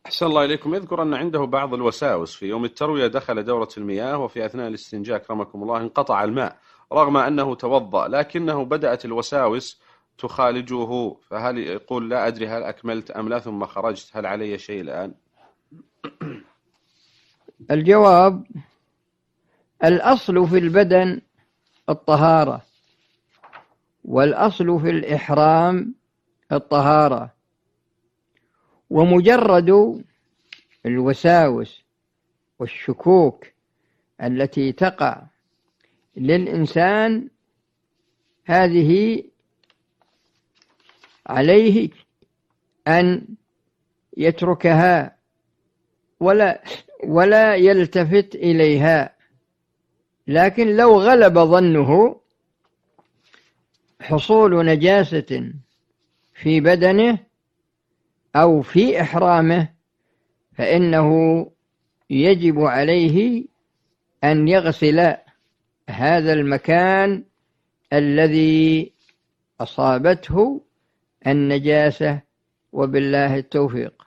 أحسن الله إليكم. يذكر أن عنده بعض الوساوس في يوم التروية، دخل دورة المياه وفي أثناء الاستنجاء أكرمكم الله انقطع الماء رغم أنه توضأ، لكنه بدأت الوساوس تخالجه، فهل يقول لا أدري هل أكملت أم لا ثم خرجت، هل علي شيء الآن؟ الجواب: الأصل في البدن الطهارة، والأصل في الإحرام الطهارة، ومجرد الوساوس والشكوك التي تقع للإنسان هذه عليه أن يتركها ولا يلتفت إليها. لكن لو غلب ظنه حصول نجاسة في بدنه أو في إحرامه فإنه يجب عليه أن يغسل هذا المكان الذي أصابته النجاسة، وبالله التوفيق.